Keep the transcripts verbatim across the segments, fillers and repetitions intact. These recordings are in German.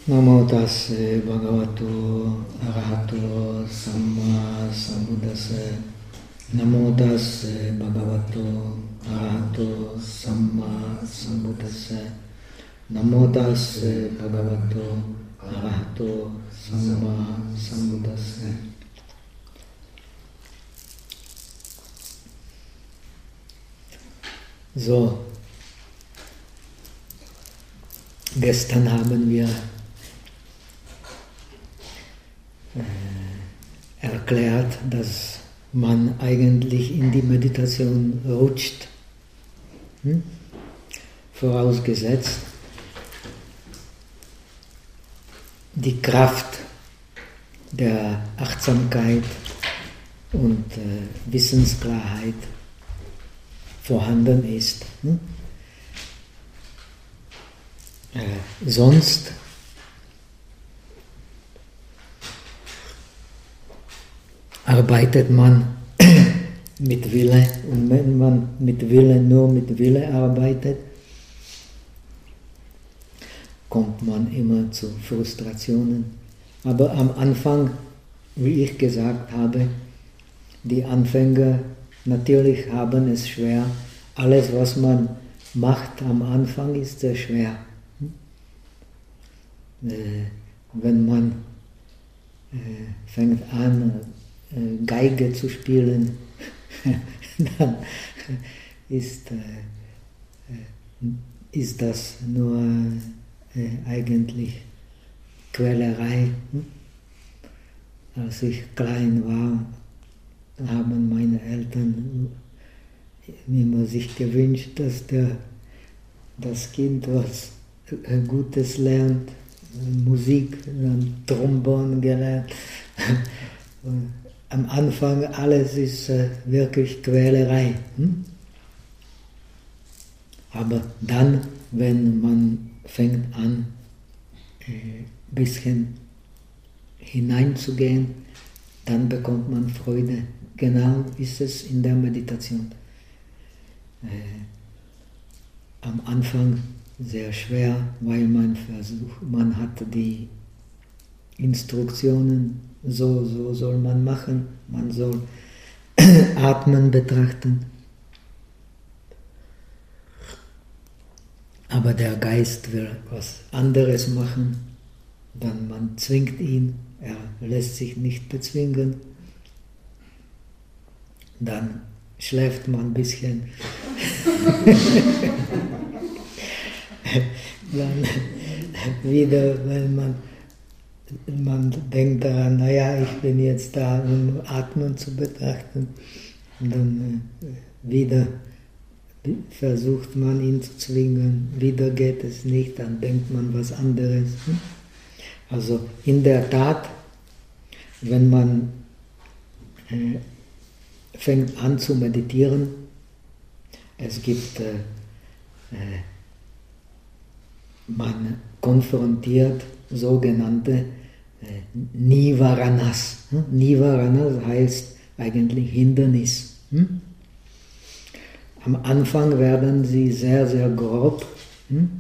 Namo tassa bhagavato arahato samma sambuddhassa. Namo tassa bhagavato arahato samma sambuddhassa. Namo tassa bhagavato arahato samma sambuddhassa. So, gestern haben wir äh, erklärt, dass man eigentlich in die Meditation rutscht, hm? Vorausgesetzt die Kraft der Achtsamkeit und äh, Wissensklarheit vorhanden ist. Hm? Äh, sonst arbeitet man mit Wille, und wenn man mit Wille nur mit Wille arbeitet, kommt man immer zu Frustrationen. Aber am Anfang, wie ich gesagt habe, die Anfänger natürlich haben es schwer. Alles, was man macht am Anfang, ist sehr schwer. Äh, wenn man äh, fängt an, äh, Geige zu spielen, dann ist, äh, ist das nur äh, eigentlich Quälerei. Als ich klein war, haben meine Eltern immer sich gewünscht, dass der, das Kind was Gutes lernt, Musik, Trombon gelernt. Am Anfang alles ist wirklich Quälerei. Aber dann, wenn man fängt an, ein bisschen hineinzugehen, dann bekommt man Freude. Genau ist es in der Meditation. Äh, am Anfang sehr schwer, weil man versucht, man hat die Instruktionen, so, so soll man machen, man soll Atmen betrachten. Aber der Geist will was anderes machen, dann man zwingt ihn, er lässt sich nicht bezwingen. Dann schläft man ein bisschen. Dann wieder, wenn man, man denkt daran, naja, ich bin jetzt da, um Atmen zu betrachten. Und dann wieder versucht man ihn zu zwingen, wieder geht es nicht, dann denkt man was anderes. Also in der Tat, wenn man äh, fängt an zu meditieren, es gibt, äh, äh, man konfrontiert sogenannte äh, Nivaranas. Hm? Nivaranas heißt eigentlich Hindernis. Hm? Am Anfang werden sie sehr, sehr grob, hm?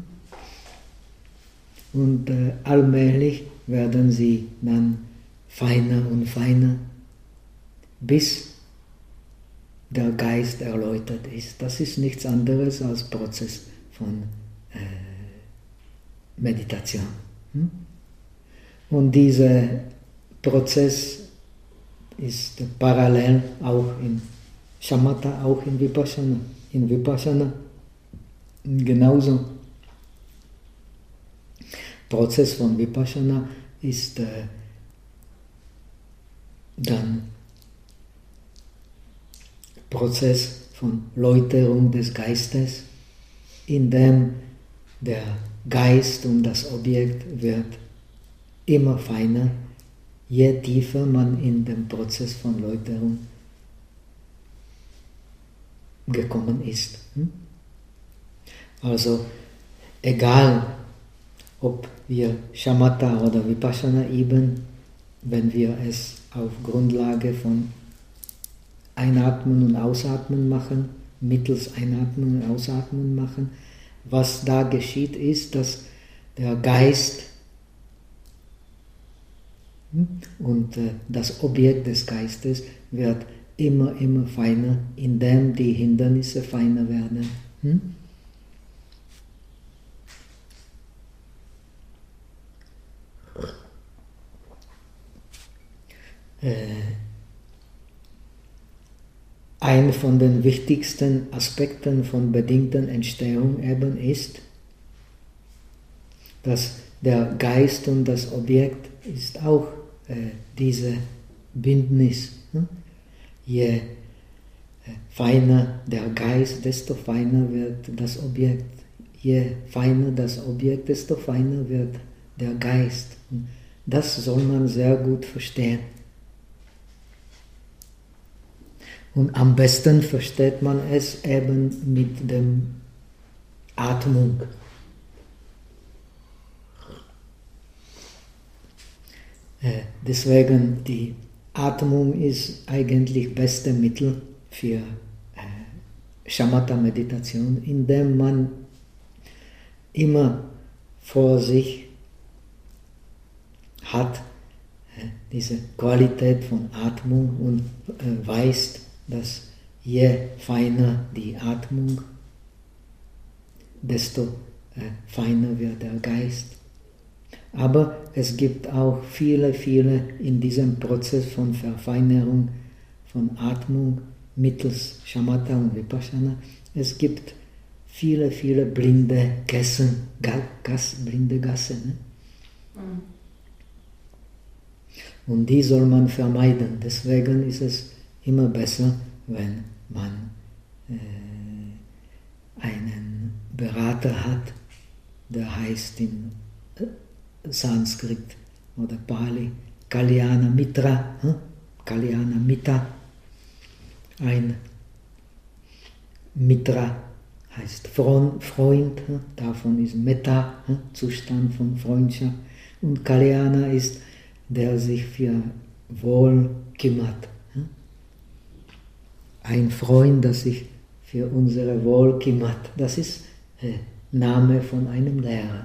Und äh, allmählich werden sie dann feiner und feiner, bis der Geist erläutert ist. Das ist nichts anderes als Prozess von äh, Meditation. Hm? Und dieser Prozess ist parallel auch in Shamatha, auch in Vipassana. In Vipassana genauso. Prozess von Vipassana ist äh, dann Prozess von Läuterung des Geistes, in dem der Geist und das Objekt wird immer feiner, je tiefer man in den Prozess von Läuterung gekommen ist. Also egal, ob wir Shamatha oder Vipassana üben, wenn wir es auf Grundlage von Einatmen und Ausatmen machen, mittels Einatmen und Ausatmen machen, was da geschieht ist, dass der Geist Und das Objekt des Geistes wird immer, immer feiner, indem die Hindernisse feiner werden. Ein von den wichtigsten Aspekten von bedingten Entstehung eben ist, dass der Geist und das Objekt ist auch äh, diese Bindnis. Hm? Je äh, feiner der Geist, desto feiner wird das Objekt. Je feiner das Objekt, desto feiner wird der Geist. Das soll man sehr gut verstehen. Und am besten versteht man es eben mit dem Atmung. Äh, deswegen die Atmung ist eigentlich das beste Mittel für äh, Shamatha-Meditation, indem man immer vor sich hat äh, diese Qualität von Atmung und äh, weiß, dass je feiner die Atmung, desto äh, feiner wird der Geist. Aber es gibt auch viele, viele in diesem Prozess von Verfeinerung von Atmung mittels Shamatha und Vipassana. Es gibt viele, viele blinde Gassen, Gas, blinde Gassen. Ne? Mhm. Und die soll man vermeiden. Deswegen ist es immer besser, wenn man äh, einen Berater hat, der heißt in äh, Sanskrit oder Pali Kalyana Mitra, hm? Kalyana Mita. Ein Mitra heißt Freund, hm? Davon ist Metta, hm? Zustand von Freundschaft. Und Kalyana ist, der sich für Wohl kümmert. Hm? Ein Freund, der sich für unsere Wohl kümmert. Das ist äh, Name von einem Lehrer.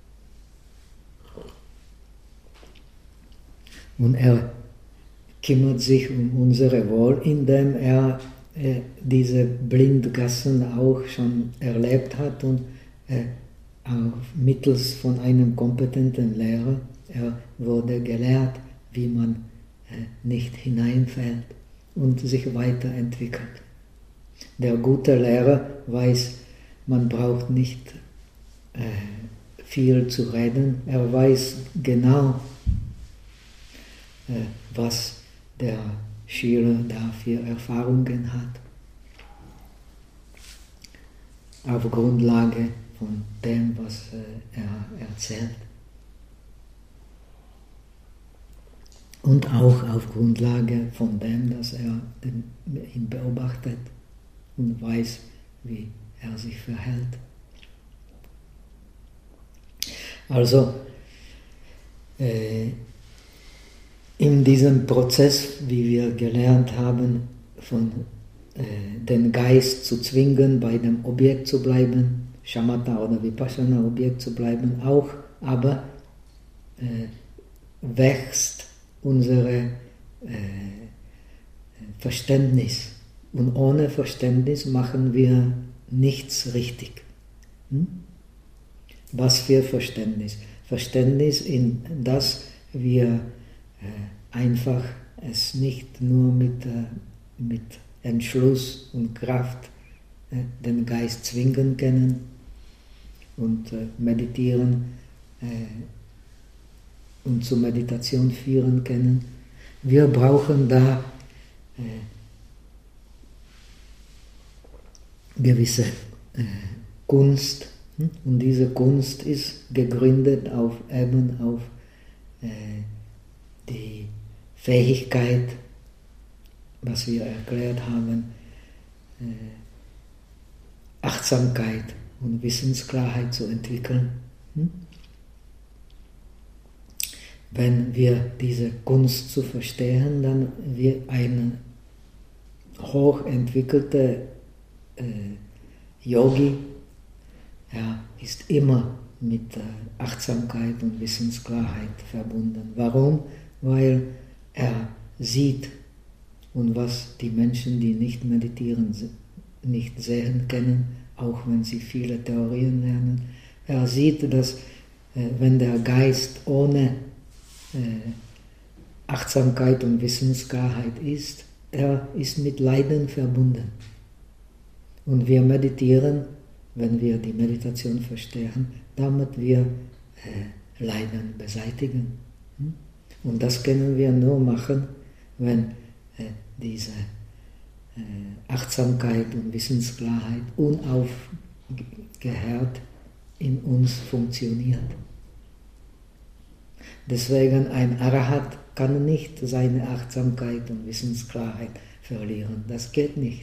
Und er kümmert sich um unsere Wohl, indem er äh, diese Blindgassen auch schon erlebt hat und äh, auch mittels von einem kompetenten Lehrer, er wurde gelehrt, wie man äh, nicht hineinfällt und sich weiterentwickelt. Der gute Lehrer weiß, man braucht nicht äh, viel zu reden, er weiß genau, was der Schüler da für Erfahrungen hat. Auf Grundlage von dem, was er erzählt. Und auch auf Grundlage von dem, dass er ihn beobachtet und weiß, wie er sich verhält. Also, äh, in diesem Prozess, wie wir gelernt haben, von äh, den Geist zu zwingen, bei dem Objekt zu bleiben, Shamatha oder Vipassana Objekt zu bleiben, auch, aber äh, wächst unsere äh, Verständnis. Und ohne Verständnis machen wir nichts richtig. Hm? Was für Verständnis? Verständnis, in das wir einfach es nicht nur mit, mit Entschluss und Kraft den Geist zwingen können und meditieren und zur Meditation führen können. Wir brauchen da gewisse Kunst, und diese Kunst ist gegründet auf eben auf die Fähigkeit, was wir erklärt haben, Achtsamkeit und Wissensklarheit zu entwickeln. Wenn wir diese Kunst zu verstehen, dann wird eine hochentwickelte äh, Yogi, ja, ist immer mit äh, Achtsamkeit und Wissensklarheit verbunden. Warum? weil er sieht, und was die Menschen, die nicht meditieren, nicht sehen können, auch wenn sie viele Theorien lernen, er sieht, dass äh, wenn der Geist ohne äh, Achtsamkeit und Wissensklarheit ist, er ist mit Leiden verbunden. Und wir meditieren, wenn wir die Meditation verstehen, damit wir äh, Leiden beseitigen. Und das können wir nur machen, wenn äh, diese äh, Achtsamkeit und Wissensklarheit unaufgehört in uns funktioniert. Deswegen ein Arahat kann nicht seine Achtsamkeit und Wissensklarheit verlieren. Das geht nicht.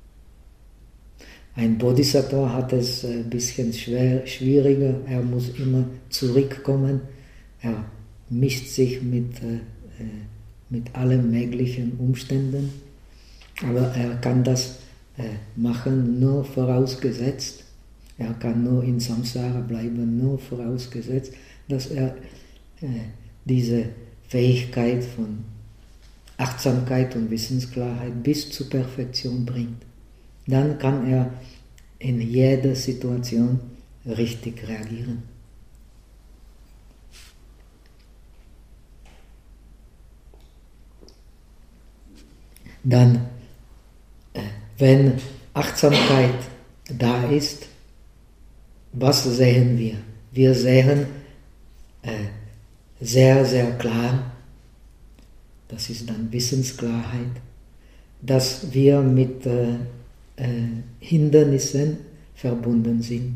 Ein Bodhisattva hat es ein bisschen schwer, schwieriger. Er muss immer zurückkommen. Er mischt sich mit, äh, mit allen möglichen Umständen. Aber er kann das äh, machen, nur vorausgesetzt. Er kann nur in Samsara bleiben, nur vorausgesetzt, dass er äh, diese Fähigkeit von Achtsamkeit und Wissensklarheit bis zur Perfektion bringt. Dann kann er in jeder Situation richtig reagieren. Dann, äh, wenn Achtsamkeit da ist, was sehen wir? Wir sehen äh, sehr, sehr klar, das ist dann Wissensklarheit, dass wir mit äh, äh, Hindernissen verbunden sind.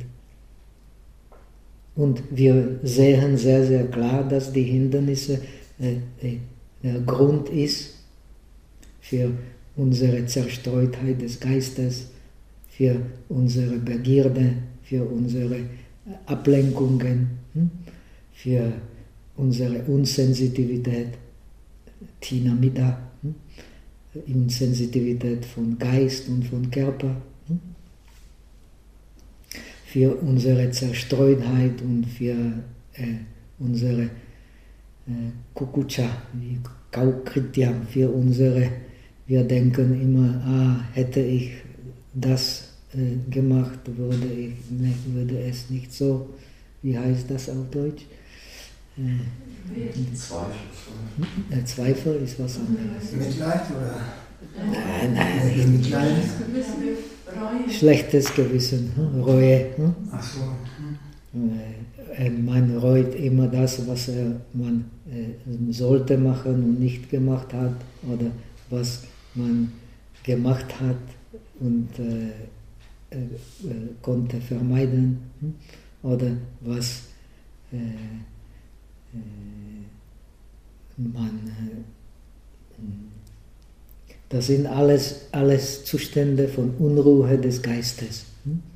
Und wir sehen sehr, sehr klar, dass die Hindernisse äh, äh, der Grund ist für unsere Zerstreutheit des Geistes, für unsere Begierde, für unsere Ablenkungen, für unsere Unsensitivität, Tinamida, Insensitivität von Geist und von Körper, für unsere Zerstreutheit und für äh, unsere äh, Kukucha, wie Kaukritya, für unsere, wir denken immer, ah, hätte ich das äh, gemacht, würde, ich, ne, würde es nicht so, wie heißt das auf Deutsch? Äh, Zweifel. Der Zweifel ist was anderes. Mitleid oder? Nein, nein, Mitleid. Schlechtes Gewissen, hm? Reue. Hm? Ach so. Hm. Man reut immer das, was man sollte machen und nicht gemacht hat, oder was man gemacht hat und äh, äh, konnte vermeiden, hm? Oder was äh, man, das sind alles, alles Zustände von Unruhe des Geistes.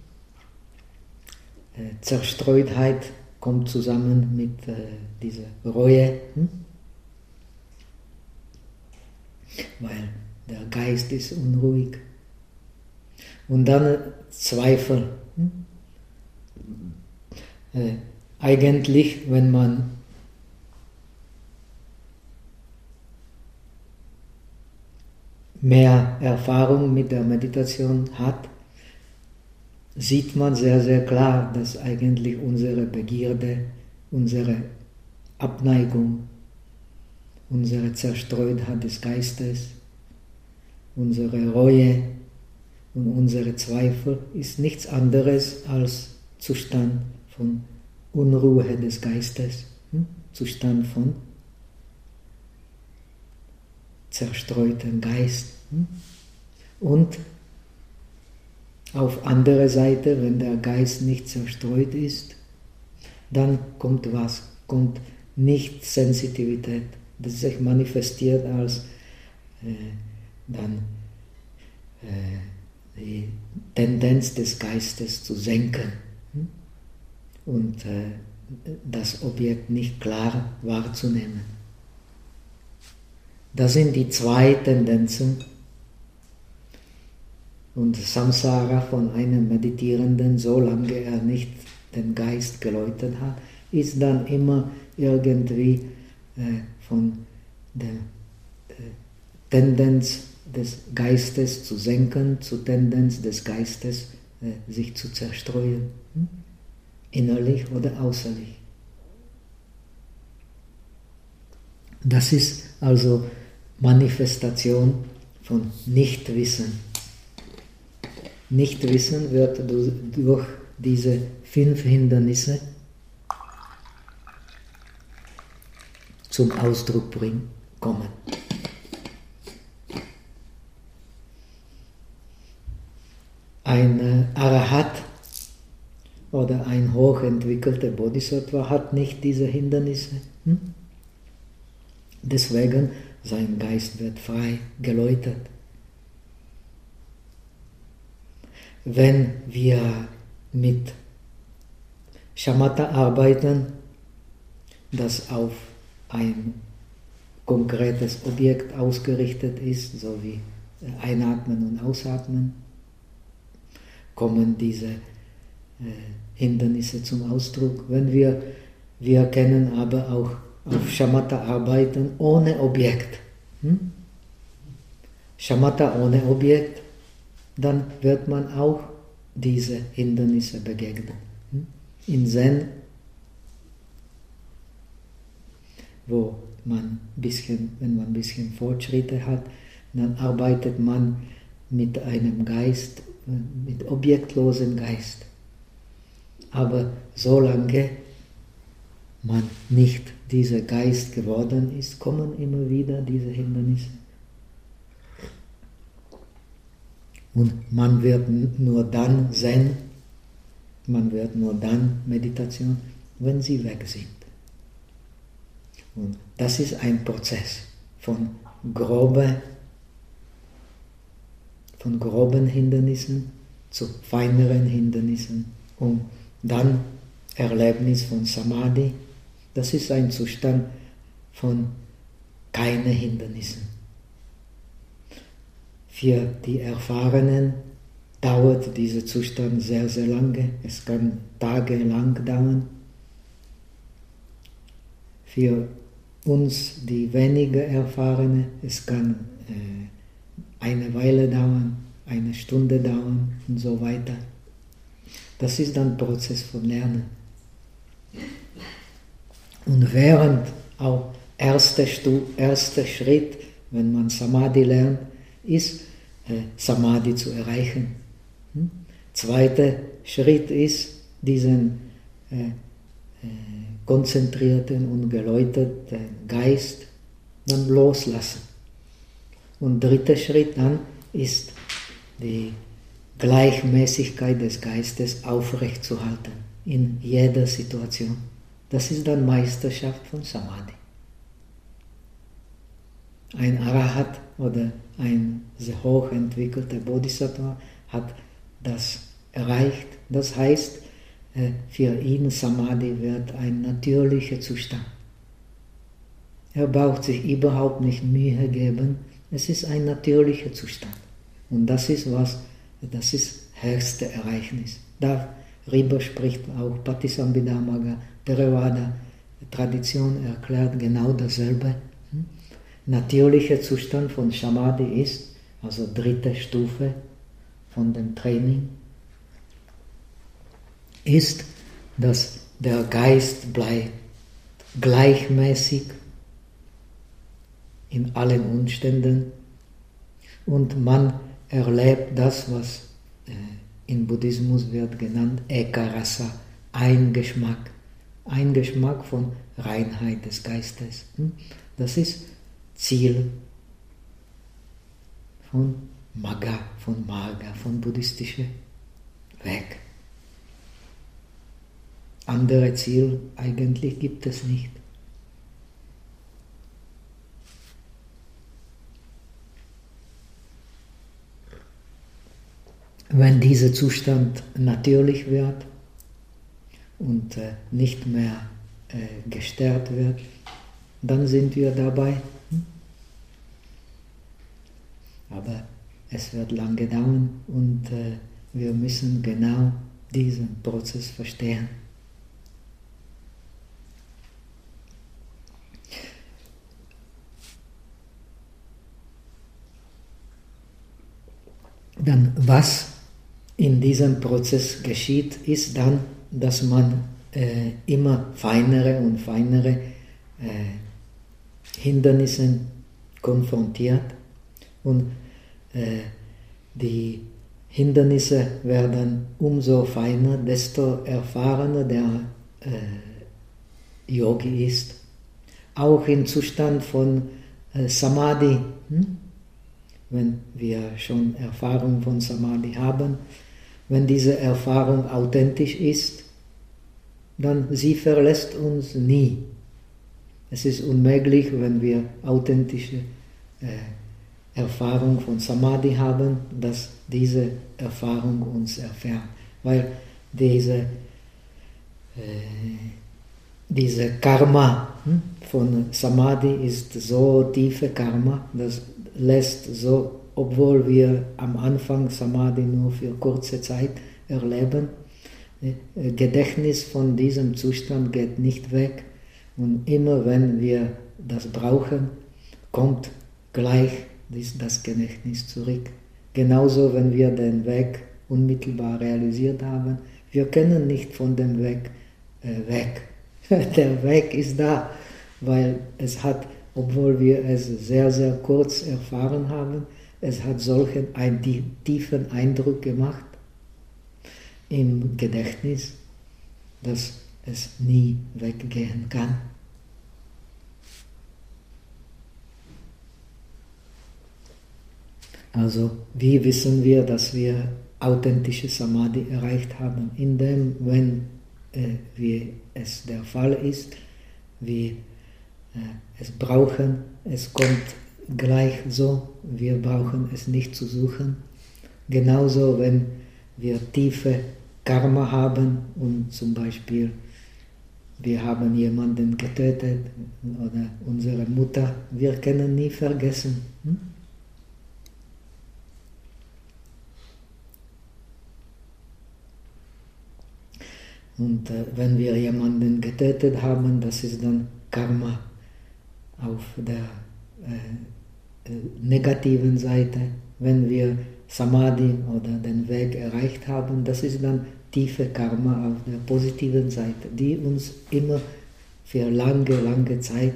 Zerstreutheit kommt zusammen mit dieser Reue, weil der Geist ist unruhig. Und dann Zweifel. Eigentlich, wenn man mehr Erfahrung mit der Meditation hat, sieht man sehr, sehr klar, dass eigentlich unsere Begierde, unsere Abneigung, unsere Zerstreutheit des Geistes, unsere Reue und unsere Zweifel ist nichts anderes als Zustand von Unruhe des Geistes, Zustand von zerstreutem Geist. Und auf andere Seite, wenn der Geist nicht zerstreut ist, dann kommt was? Kommt nicht Sensitivität, das sich manifestiert als äh, dann äh, die Tendenz des Geistes zu senken und äh, das Objekt nicht klar wahrzunehmen. Das sind die zwei Tendenzen. Und Samsara von einem Meditierenden, solange er nicht den Geist geläutert hat, ist dann immer irgendwie äh, von der äh, Tendenz des Geistes zu senken, zur Tendenz des Geistes äh, sich zu zerstreuen, hm? Innerlich oder äußerlich. Das ist also Manifestation von Nichtwissen. Nichtwissen wird durch diese fünf Hindernisse zum Ausdruck bringen, kommen. Ein Arahat oder ein hochentwickelter Bodhisattva hat nicht diese Hindernisse. Hm? Deswegen, sein Geist wird frei geläutert. Wenn wir mit Shamatha arbeiten, das auf ein konkretes Objekt ausgerichtet ist, so wie Einatmen und Ausatmen, kommen diese äh, Hindernisse zum Ausdruck. Wenn wir, wir können aber auch auf Shamatha arbeiten ohne Objekt. Hm? Shamatha ohne Objekt, dann wird man auch diese Hindernisse begegnen. Hm? In Zen, wo man bisschen, wenn man ein bisschen Fortschritte hat, dann arbeitet man mit einem Geist, mit objektlosem Geist. Aber solange man nicht dieser Geist geworden ist, kommen immer wieder diese Hindernisse. Und man wird nur dann Zen, man wird nur dann Meditation, wenn sie weg sind. Und das ist ein Prozess von, grobe, von groben Hindernissen zu feineren Hindernissen und dann Erlebnis von Samadhi. Das ist ein Zustand von keine Hindernissen. Für die Erfahrenen dauert dieser Zustand sehr, sehr lange. Es kann tagelang dauern. Für uns, die weniger Erfahrene, es kann äh, eine Weile dauern, eine Stunde dauern und so weiter. Das ist dann Prozess von Lernen. Und während auch erster erste Schritt, wenn man Samadhi lernt, ist äh, Samadhi zu erreichen. Hm? Zweiter Schritt ist, diesen äh, äh, konzentrierten und geläuterten Geist dann loslassen. Und dritter Schritt dann ist die Gleichmäßigkeit des Geistes aufrechtzuerhalten in jeder Situation. Das ist dann Meisterschaft von Samadhi. Ein Arahat oder ein sehr hochentwickelter Bodhisattva hat das erreicht. Das heißt, für ihn Samadhi wird ein natürlicher Zustand. Er braucht sich überhaupt nicht Mühe geben. Es ist ein natürlicher Zustand. Und das ist was, das ist höchste Ereignis. Darüber spricht auch Patisambhidamagga, Theravada. Die Tradition erklärt genau dasselbe. Natürlicher Zustand von Samadhi ist, also dritte Stufe von dem Training, ist, dass der Geist bleibt gleichmäßig in allen Umständen und man erlebt das, was äh, im Buddhismus wird genannt Ekarasa, ein Geschmack, ein Geschmack von Reinheit des Geistes. Das ist Ziel von Magga, von Marga, von buddhistischem Weg. Andere Ziel eigentlich gibt es nicht. Wenn dieser Zustand natürlich wird und äh, nicht mehr äh, gestört wird, dann sind wir dabei. Aber es wird lange dauern und äh, wir müssen genau diesen Prozess verstehen. was in diesem Prozess geschieht, ist dann, dass man äh, immer feinere und feinere äh, Hindernisse konfrontiert und äh, die Hindernisse werden umso feiner, desto erfahrener der äh, Yogi ist. Auch im Zustand von äh, Samadhi, hm? Wenn wir schon Erfahrung von Samadhi haben, wenn diese Erfahrung authentisch ist, dann sie verlässt uns nie. Es ist unmöglich, wenn wir authentische äh, Erfahrung von Samadhi haben, dass diese Erfahrung uns erfährt. Weil diese, äh, diese Karma hm, von Samadhi ist so tiefe Karma, das lässt so, obwohl wir am Anfang Samadhi nur für kurze Zeit erleben, äh, Gedächtnis von diesem Zustand geht nicht weg und immer wenn wir das brauchen, kommt gleich das Gedächtnis zurück. Genauso, wenn wir den Weg unmittelbar realisiert haben, wir können nicht von dem Weg äh, weg. Der Weg ist da, weil es hat, obwohl wir es sehr, sehr kurz erfahren haben, es hat solchen einen tiefen Eindruck gemacht im Gedächtnis, dass es nie weggehen kann. Also, wie wissen wir, dass wir authentische Samadhi erreicht haben? Indem, wenn äh, wie es der Fall ist, wir äh, es brauchen, es kommt gleich so, wir brauchen es nicht zu suchen. Genauso, wenn wir tiefe Karma haben und zum Beispiel wir haben jemanden getötet oder unsere Mutter, wir können nie vergessen. Hm? Und äh, wenn wir jemanden getötet haben, das ist dann Karma auf der äh, äh, negativen Seite. Wenn wir Samadhi oder den Weg erreicht haben, das ist dann tiefe Karma auf der positiven Seite, die uns immer für lange, lange Zeit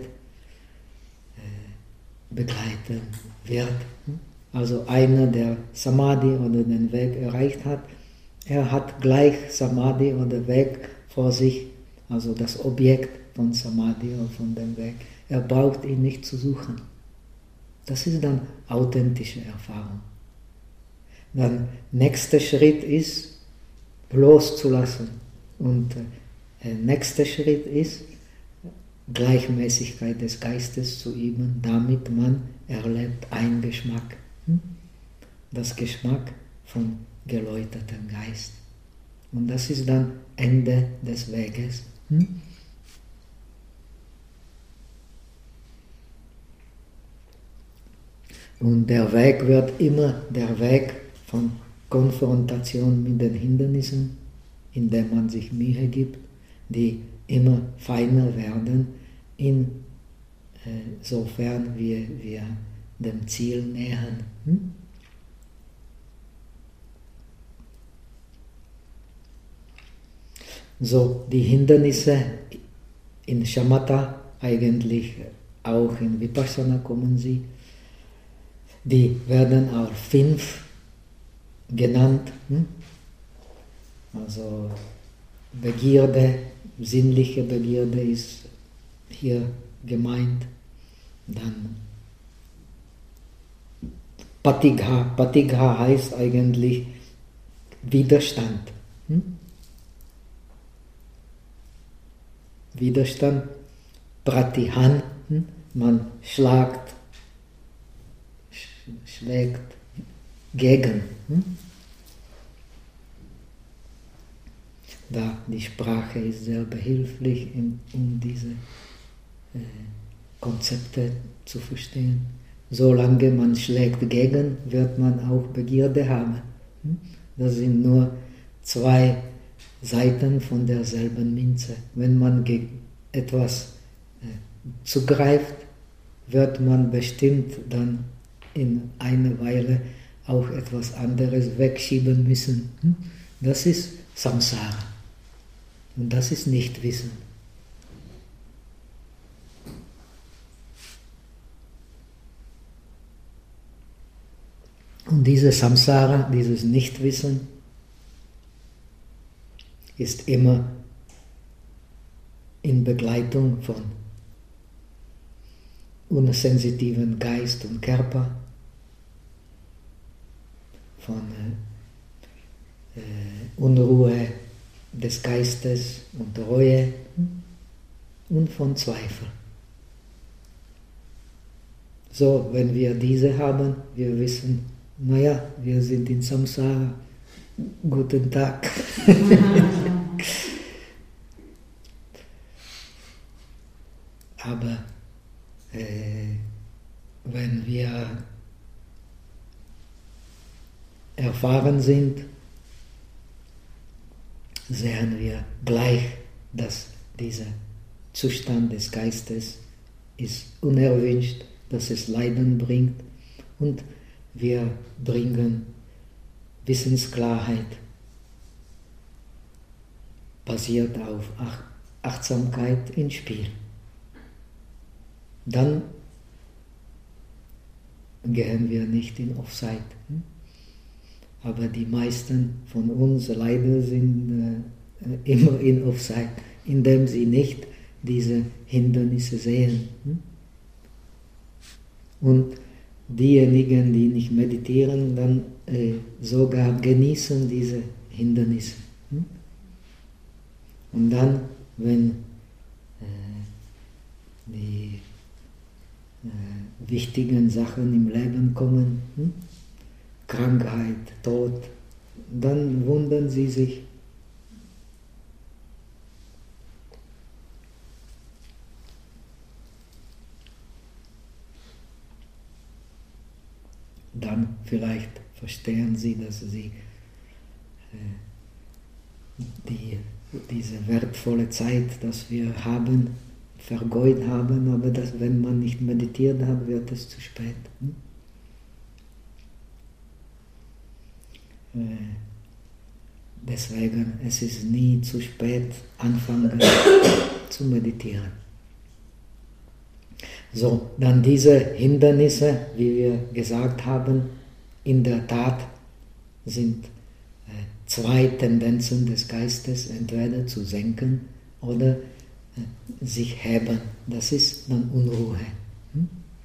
äh, begleiten wird. Also einer, der Samadhi oder den Weg erreicht hat, er hat gleich Samadhi oder Weg vor sich, also das Objekt von Samadhi oder von dem Weg. Er braucht ihn nicht zu suchen. Das ist dann authentische Erfahrung. Dann nächster Schritt ist, loszulassen. Und der nächste Schritt ist, Gleichmäßigkeit des Geistes zu üben, damit man erlebt einen Geschmack. Das Geschmack von geläutertem Geist. Und das ist dann Ende des Weges. Hm? Und der Weg wird immer der Weg von Konfrontation mit den Hindernissen, indem man sich Mühe gibt, die immer feiner werden, insofern wir, wir dem Ziel nähern. Hm? So, die Hindernisse in Shamatha, eigentlich auch in Vipassana kommen sie, die werden auch fünf genannt. Hm? Also Begierde, sinnliche Begierde ist hier gemeint. Dann Patigha. Patigha heißt eigentlich Widerstand. Hm? Widerstand, Pratihan, hm? Man schlagt, sch schlägt gegen. Hm? Da die Sprache ist sehr behilflich, um diese äh, Konzepte zu verstehen. Solange man schlägt gegen, wird man auch Begierde haben. Hm? Das sind nur zwei Seiten von derselben Münze. Wenn man gegen etwas äh, zugreift, wird man bestimmt dann in einer Weile auch etwas anderes wegschieben müssen. Das ist Samsara. Und das ist Nichtwissen. Und dieses Samsara, dieses Nichtwissen, ist immer in Begleitung von unsensitiven Geist und Körper, von äh, äh, Unruhe des Geistes und Reue und von Zweifel. So, wenn wir diese haben, wir wissen, naja, wir sind in Samsara, guten Tag. Aber äh, wenn wir erfahren sind, sehen wir gleich, dass dieser Zustand des Geistes ist unerwünscht, dass es Leiden bringt, und wir bringen Wissensklarheit basiert auf Ach- Achtsamkeit ins Spiel. Dann gehen wir nicht in Offside. Aber die meisten von uns leider sind äh, immer in Offside, indem sie nicht diese Hindernisse sehen. Und diejenigen, die nicht meditieren, dann äh, sogar genießen diese Hindernisse. Und dann, wenn äh, die äh, wichtigen Sachen im Leben kommen, hm? Krankheit, Tod, dann wundern sie sich. Dann vielleicht verstehen sie, dass sie äh, die, diese wertvolle Zeit, dass wir haben, vergeudet haben, aber dass, wenn man nicht meditiert hat, wird es zu spät. Hm? Äh, deswegen, es ist nie zu spät, anfangen zu meditieren. So, dann diese Hindernisse, wie wir gesagt haben, in der Tat sind äh, zwei Tendenzen des Geistes, entweder zu senken oder äh, sich heben. Das ist dann Unruhe. Hm?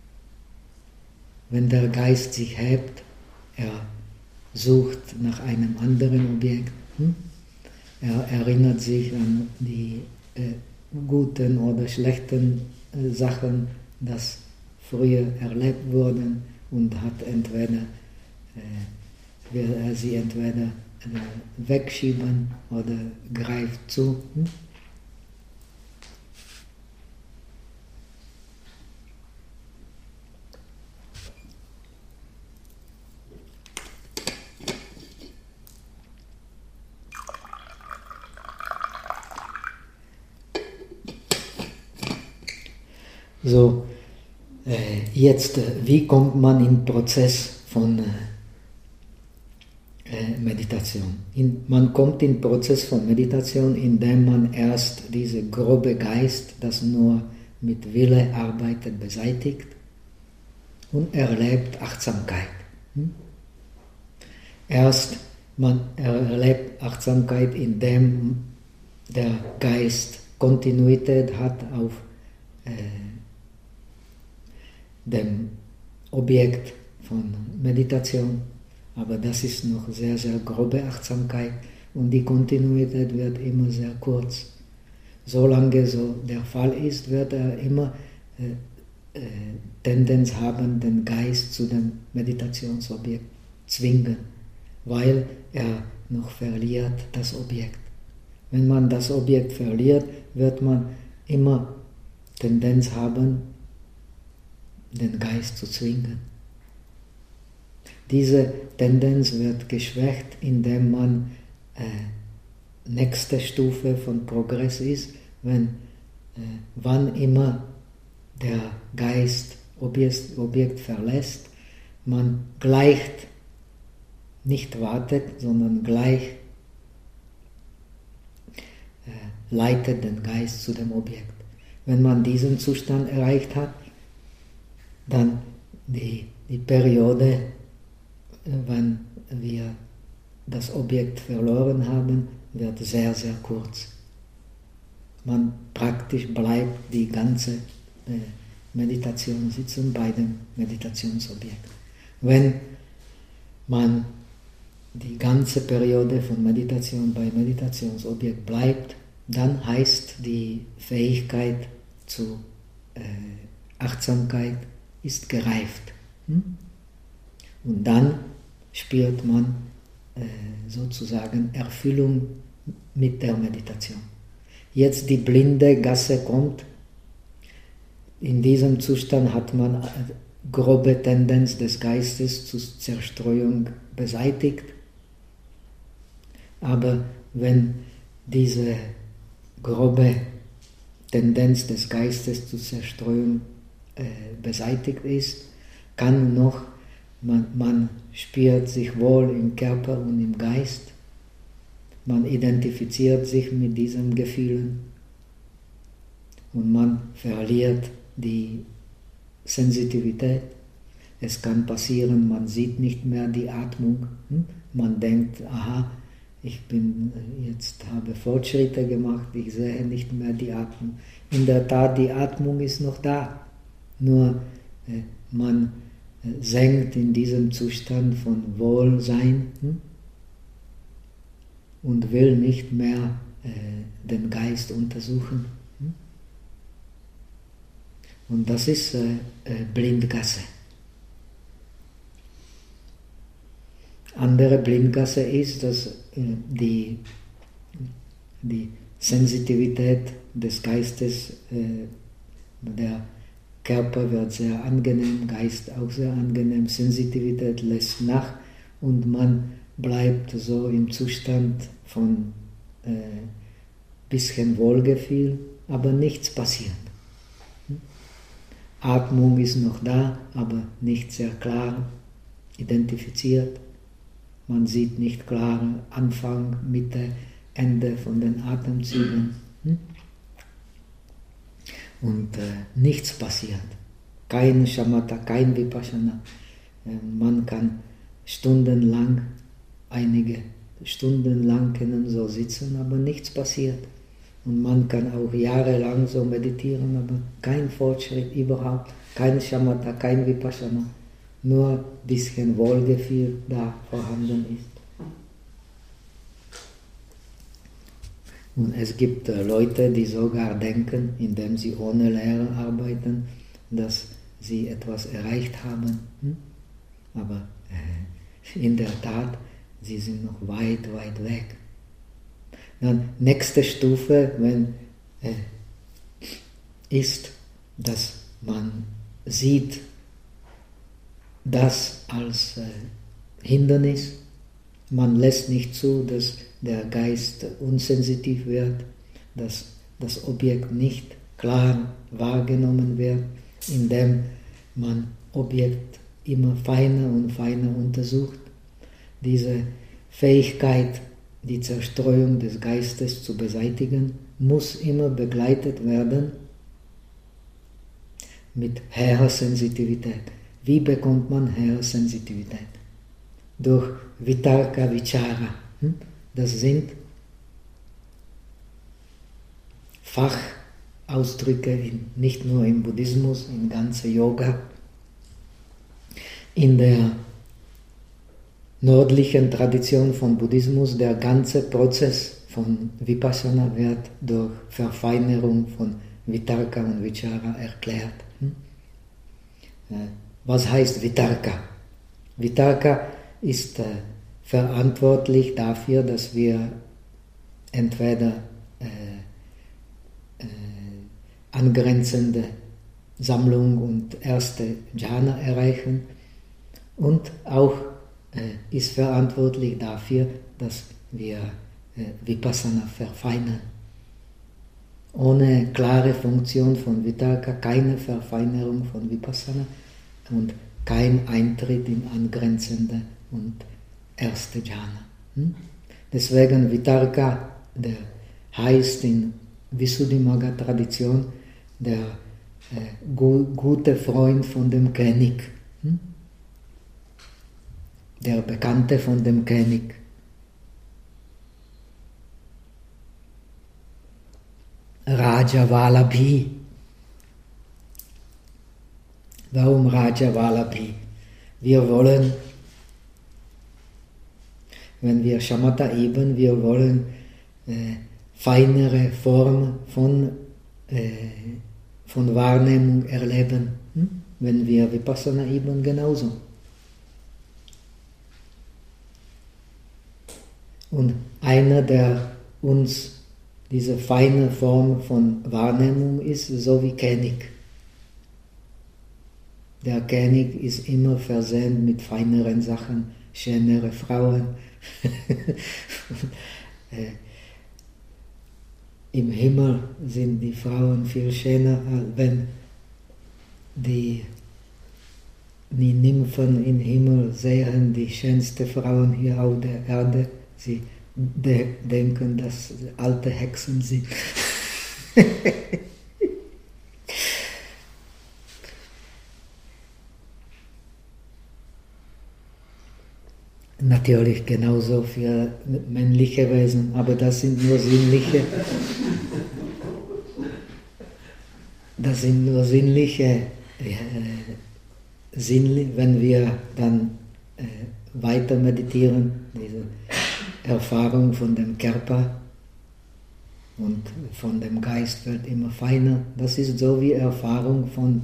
Wenn der Geist sich hebt, er sucht nach einem anderen Objekt. Hm? Er erinnert sich an die äh, guten oder schlechten äh, Sachen, das früher erlebt wurden, und hat entweder, äh, will er sie entweder äh, wegschieben oder greift zu. Hm? So, äh, jetzt, äh, wie kommt man in den Prozess von äh, Meditation? In, man kommt in den Prozess von Meditation, indem man erst diese grobe Geist, das nur mit Wille arbeitet, beseitigt und erlebt Achtsamkeit. Hm? Erst man erlebt Achtsamkeit, indem der Geist Kontinuität hat auf äh, dem Objekt von Meditation, aber das ist noch sehr, sehr grobe Achtsamkeit, und die Kontinuität wird immer sehr kurz. Solange so der Fall ist, wird er immer äh, äh, Tendenz haben, den Geist zu dem Meditationsobjekt zwingen, weil er noch verliert das Objekt. Wenn man das Objekt verliert, wird man immer Tendenz haben, den Geist zu zwingen. Diese Tendenz wird geschwächt, indem man äh, nächste Stufe von Progress ist, wenn äh, wann immer der Geist Objekt, Objekt verlässt, man gleicht nicht wartet, sondern gleich äh, leitet den Geist zu dem Objekt. Wenn man diesen Zustand erreicht hat, dann die, die Periode, wenn wir das Objekt verloren haben, wird sehr, sehr kurz. Man praktisch bleibt die ganze äh, Meditation sitzen bei dem Meditationsobjekt. Wenn man die ganze Periode von Meditation bei Meditationsobjekt bleibt, dann heißt die Fähigkeit zu äh, Achtsamkeit ist gereift. Hm? Und dann spürt man äh, sozusagen Erfüllung mit der Meditation. Jetzt die blinde Gasse kommt. In diesem Zustand hat man eine grobe Tendenz des Geistes zur Zerstreuung beseitigt. Aber wenn diese grobe Tendenz des Geistes zur Zerstreuung äh, beseitigt ist, kann noch, man, man spürt sich wohl im Körper und im Geist, man identifiziert sich mit diesen Gefühlen und man verliert die Sensitivität. Es kann passieren, man sieht nicht mehr die Atmung. Man denkt, aha, ich bin jetzt habe Fortschritte gemacht, ich sehe nicht mehr die Atmung. In der Tat, die Atmung ist noch da. Nur äh, man äh, senkt in diesem Zustand von Wohlsein hm? und will nicht mehr äh, den Geist untersuchen. Hm? Und das ist äh, äh, Blindgasse. Andere Blindgasse ist, dass äh, die, die Sensitivität des Geistes, äh, der Körper wird sehr angenehm, Geist auch sehr angenehm, Sensitivität lässt nach und man bleibt so im Zustand von äh, bisschen Wohlgefühl, aber nichts passiert. Atmung ist noch da, aber nicht sehr klar identifiziert. Man sieht nicht klar Anfang, Mitte, Ende von den Atemzügen. Und äh, nichts passiert. Kein Shamatha, kein Vipassana. Äh, man kann stundenlang, einige Stunden lang können so sitzen, aber nichts passiert. Und man kann auch jahrelang so meditieren, aber kein Fortschritt überhaupt, kein Shamatha, kein Vipassana, nur ein bisschen Wohlgefühl da vorhanden ist. Und es gibt äh, Leute, die sogar denken, indem sie ohne Lehre arbeiten, dass sie etwas erreicht haben. Hm? Aber äh, in der Tat, sie sind noch weit, weit weg. Dann nächste Stufe wenn, äh, ist, dass man sieht das als äh, Hindernis. Man lässt nicht zu, dass der Geist unsensitiv wird, dass das Objekt nicht klar wahrgenommen wird, indem man Objekt immer feiner und feiner untersucht. Diese Fähigkeit, die Zerstreuung des Geistes zu beseitigen, muss immer begleitet werden mit höherer Sensitivität. Wie bekommt man höhere Sensitivität? Durch Vitarka, Vichara. Das sind Fachausdrücke, in, nicht nur im Buddhismus, im ganzen Yoga. In der nördlichen Tradition von Buddhismus, der ganze Prozess von Vipassana wird durch Verfeinerung von Vitarka und Vichara erklärt. Was heißt Vitarka? Vitarka ist äh, verantwortlich dafür, dass wir entweder äh, äh, angrenzende Sammlung und erste Jhana erreichen und auch äh, ist verantwortlich dafür, dass wir äh, Vipassana verfeinern. Ohne klare Funktion von Vitarka keine Verfeinerung von Vipassana und kein Eintritt in angrenzende und erste Jhana. Hm? Deswegen Vitarka, der heißt in Visuddhimagga-Tradition der äh, gu gute Freund von dem König, hm? Der Bekannte von dem König. Raja Vallabhi. Warum Raja Vallabhi? Wir wollen, wenn wir Shamatha üben, wir wollen äh, feinere Form von, äh, von Wahrnehmung erleben. Hm? Wenn wir Vipassana üben, genauso. Und einer, der uns diese feine Form von Wahrnehmung ist, so wie König. Der König ist immer versehen mit feineren Sachen, schönere Frauen. Im Himmel sind die Frauen viel schöner, wenn die, die Nymphen im Himmel sehen die schönsten Frauen hier auf der Erde. Sie de denken, dass alte Hexen sind. Natürlich genauso für männliche Wesen, aber das sind nur sinnliche, das sind nur sinnliche, äh, sinnlich, wenn wir dann äh, weiter meditieren, diese Erfahrung von dem Körper und von dem Geist wird immer feiner. Das ist so wie Erfahrung von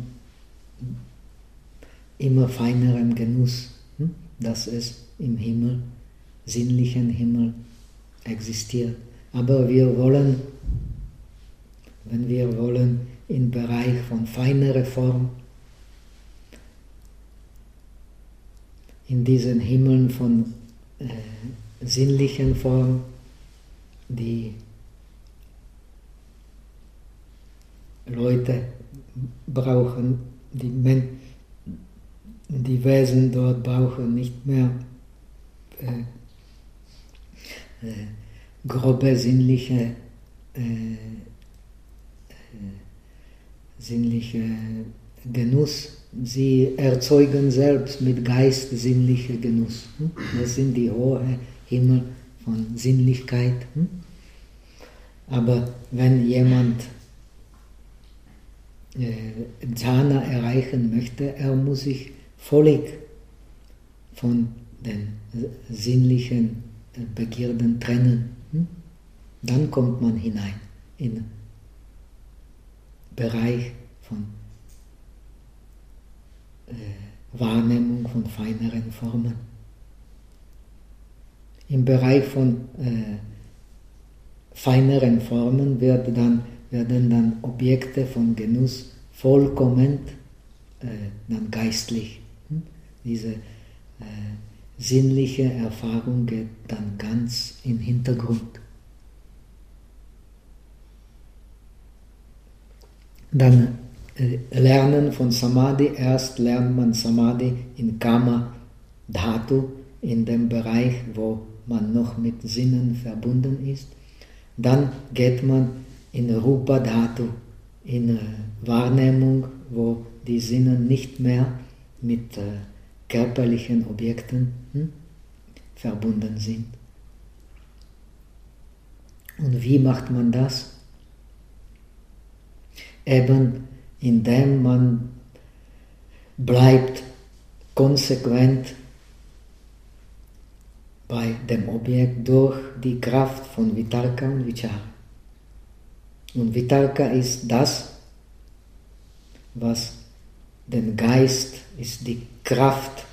immer feinerem Genuss, hm? Dass es im Himmel, sinnlichen Himmel existiert. Aber wir wollen, wenn wir wollen, im Bereich von feinerer Form, in diesen Himmeln von äh, sinnlichen Form, die Leute brauchen, die, Men die Wesen dort brauchen nicht mehr äh, äh, grobe sinnliche, äh, äh, sinnliche Genuss. Sie erzeugen selbst mit Geist sinnlichen Genuss. Das sind die hohen Himmel von Sinnlichkeit. Aber wenn jemand äh, Jhana erreichen möchte, er muss sich völlig von den sinnlichen Begierden trennen. Dann kommt man hinein in den Bereich von äh, Wahrnehmung von feineren Formen. Im Bereich von äh, feineren Formen wird dann, werden dann Objekte von Genuss vollkommen äh, dann geistlich. Diese äh, sinnliche Erfahrung geht dann ganz im Hintergrund. Dann äh, Lernen von Samadhi, erst lernt man Samadhi in Kama Dhatu, in dem Bereich, wo man noch mit Sinnen verbunden ist. Dann geht man in Rupa Dhatu, in äh, Wahrnehmung, wo die Sinne nicht mehr mit äh, körperlichen Objekten hm, verbunden sind. Und wie macht man das? Eben indem man bleibt konsequent bei dem Objekt durch die Kraft von Vitarka und Vichara. Und Vitarka ist das, was den Geist, ist die Kraft,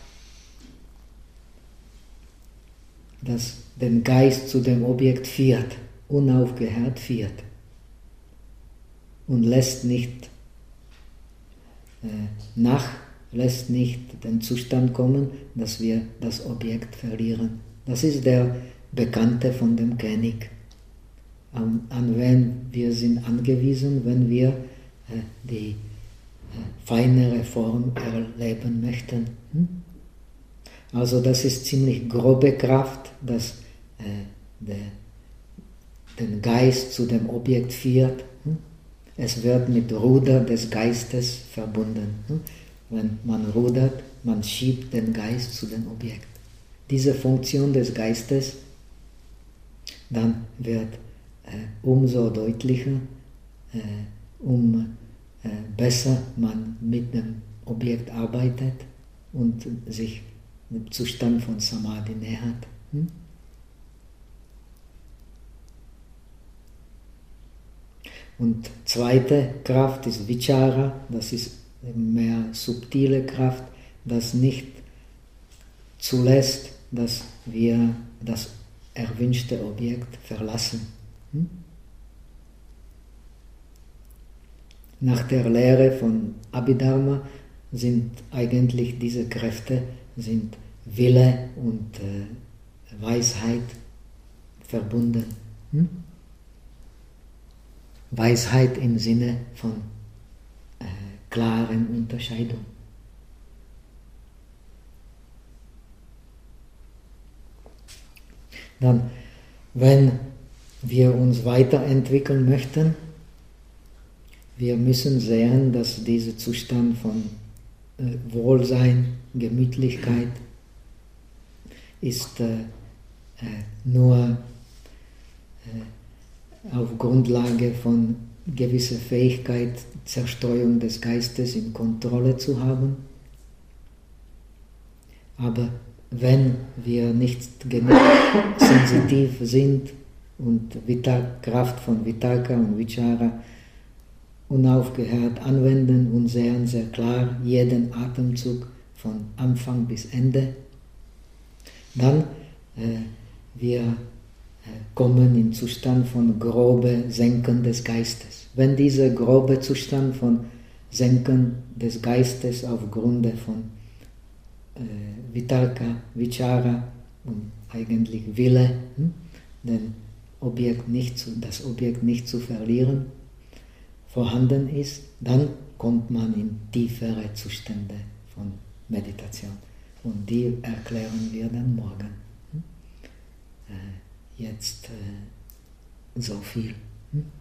das den Geist zu dem Objekt führt, unaufgehört führt und lässt nicht äh, nach, lässt nicht den Zustand kommen, dass wir das Objekt verlieren. Das ist der Bekannte von dem König, an, an wen wir sind angewiesen, wenn wir äh, die äh, feinere Form erleben möchten. Hm? Also das ist ziemlich grobe Kraft, dass äh, der, den Geist zu dem Objekt führt. Es wird mit Ruder des Geistes verbunden. Wenn man rudert, man schiebt den Geist zu dem Objekt. Diese Funktion des Geistes, dann wird äh, umso deutlicher, äh, um äh, besser man mit dem Objekt arbeitet und sich dem Zustand von Samadhi nähert. Hm? Und zweite Kraft ist Vichara, das ist mehr subtile Kraft, das nicht zulässt, dass wir das erwünschte Objekt verlassen. Hm? Nach der Lehre von Abhidharma sind eigentlich diese Kräfte, sind Wille und äh, Weisheit verbunden. Hm? Weisheit im Sinne von äh, klaren Unterscheidung. Dann, wenn wir uns weiterentwickeln möchten, wir müssen sehen, dass dieser Zustand von äh, Wohlsein, Gemütlichkeit ist äh, äh, nur äh, auf Grundlage von gewisser Fähigkeit, Zerstreuung des Geistes in Kontrolle zu haben. Aber wenn wir nicht genug sensitiv sind und Vitak, Kraft von Vitarka und Vichara unaufgehört anwenden und sehen sehr klar jeden Atemzug von Anfang bis Ende, dann äh, wir äh, kommen in Zustand von grobe Senken des Geistes. Wenn dieser grobe Zustand von Senken des Geistes aufgrund von äh, Vitarka, Vichara und eigentlich Wille, hm, den Objekt nicht zu, das Objekt nicht zu verlieren, vorhanden ist, dann kommt man in tiefere Zustände von Meditation. Und die erklären wir dann morgen. Hm? Äh, jetzt äh, so viel. Hm?